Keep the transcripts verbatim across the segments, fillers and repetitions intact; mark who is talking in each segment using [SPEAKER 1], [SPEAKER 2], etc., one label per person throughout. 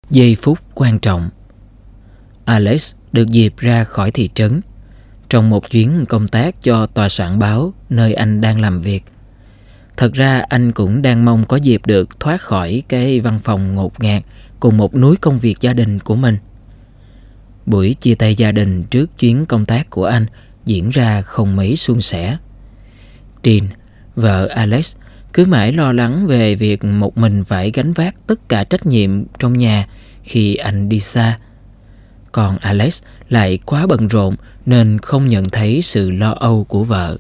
[SPEAKER 1] Giây phút quan trọng. Alex được dịp ra khỏi thị trấn trong một chuyến công tác cho tòa soạn báo nơi anh đang làm việc. Thật ra anh cũng đang mong có dịp được thoát khỏi cái văn phòng ngột ngạt cùng một núi công việc gia đình của mình. Buổi chia tay gia đình trước chuyến công tác của anh diễn ra không mấy suôn sẻ. Jean, vợ Alex, cứ mãi lo lắng về việc một mình phải gánh vác tất cả trách nhiệm trong nhà khi anh đi xa. Còn Alex lại quá bận rộn nên không nhận thấy sự lo âu của vợ.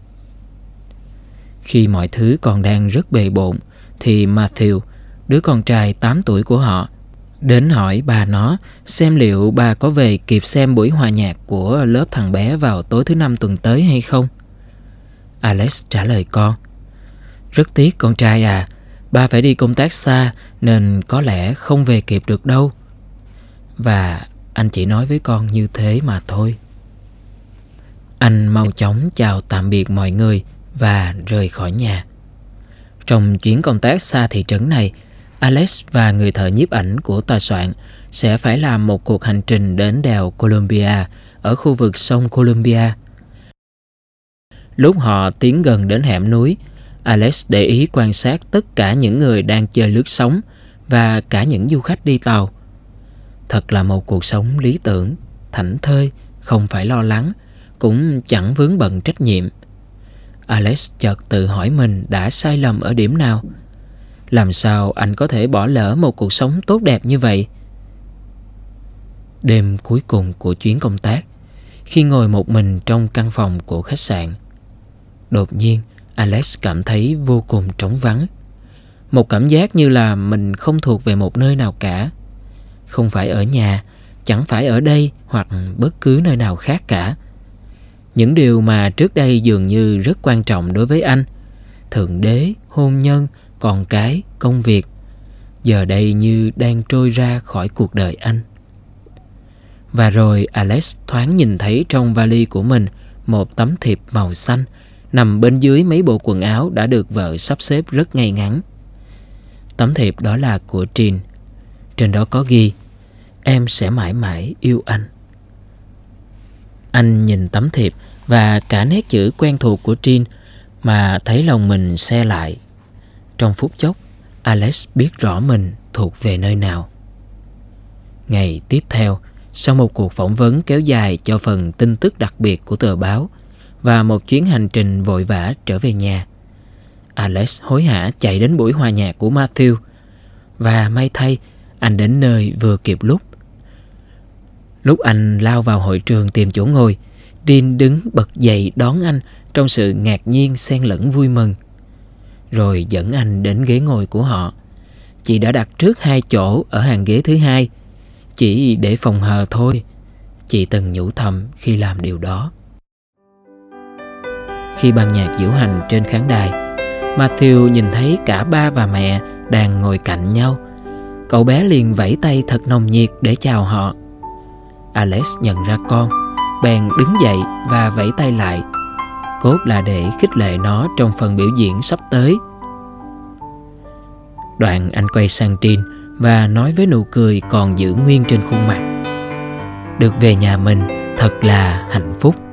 [SPEAKER 1] Khi mọi thứ còn đang rất bề bộn thì Matthew, đứa con trai tám tuổi của họ, đến hỏi bà nó xem liệu bà có về kịp xem buổi hòa nhạc của lớp thằng bé vào tối thứ năm tuần tới hay không. Alex trả lời con: "Rất tiếc con trai à, ba phải đi công tác xa nên có lẽ không về kịp được đâu." Và anh chỉ nói với con như thế mà thôi. Anh mau chóng chào tạm biệt mọi người và rời khỏi nhà. Trong chuyến công tác xa thị trấn này, Alex và người thợ nhiếp ảnh của tòa soạn sẽ phải làm một cuộc hành trình đến đèo Columbia ở khu vực sông Columbia. Lúc họ tiến gần đến hẻm núi, Alex để ý quan sát tất cả những người đang chơi lướt sóng và cả những du khách đi tàu. Thật là một cuộc sống lý tưởng, thảnh thơi, không phải lo lắng, cũng chẳng vướng bận trách nhiệm. Alex chợt tự hỏi mình đã sai lầm ở điểm nào. Làm sao anh có thể bỏ lỡ một cuộc sống tốt đẹp như vậy? Đêm cuối cùng của chuyến công tác, khi ngồi một mình trong căn phòng của khách sạn, đột nhiên Alex cảm thấy vô cùng trống vắng. Một cảm giác như là mình không thuộc về một nơi nào cả. Không phải ở nhà, chẳng phải ở đây hoặc bất cứ nơi nào khác cả. Những điều mà trước đây dường như rất quan trọng đối với anh, thượng đế, hôn nhân, con cái, công việc, giờ đây như đang trôi ra khỏi cuộc đời anh. Và rồi Alex thoáng nhìn thấy trong vali của mình một tấm thiệp màu xanh nằm bên dưới mấy bộ quần áo đã được vợ sắp xếp rất ngay ngắn. Tấm thiệp đó là của Jean. Trên đó có ghi: "Em sẽ mãi mãi yêu anh." Anh nhìn tấm thiệp và cả nét chữ quen thuộc của Jean mà thấy lòng mình se lại. Trong phút chốc, Alex biết rõ mình thuộc về nơi nào. Ngày tiếp theo, sau một cuộc phỏng vấn kéo dài cho phần tin tức đặc biệt của tờ báo và một chuyến hành trình vội vã trở về nhà, Alex hối hả chạy đến buổi hòa nhạc của Matthew. Và may thay, anh đến nơi vừa kịp lúc. Lúc anh lao vào hội trường tìm chỗ ngồi, Jean đứng bật dậy đón anh trong sự ngạc nhiên xen lẫn vui mừng. Rồi dẫn anh đến ghế ngồi của họ. Chị đã đặt trước hai chỗ ở hàng ghế thứ hai, chỉ để phòng hờ thôi. Chị từng nhủ thầm khi làm điều đó. Khi ban nhạc diễu hành trên khán đài, Matthew nhìn thấy cả ba và mẹ đang ngồi cạnh nhau. Cậu bé liền vẫy tay thật nồng nhiệt để chào họ. Alex nhận ra con, bèn đứng dậy và vẫy tay lại, cốt là để khích lệ nó trong phần biểu diễn sắp tới. Đoạn anh quay sang Jean và nói với nụ cười còn giữ nguyên trên khuôn mặt: "Được về nhà mình thật là hạnh phúc."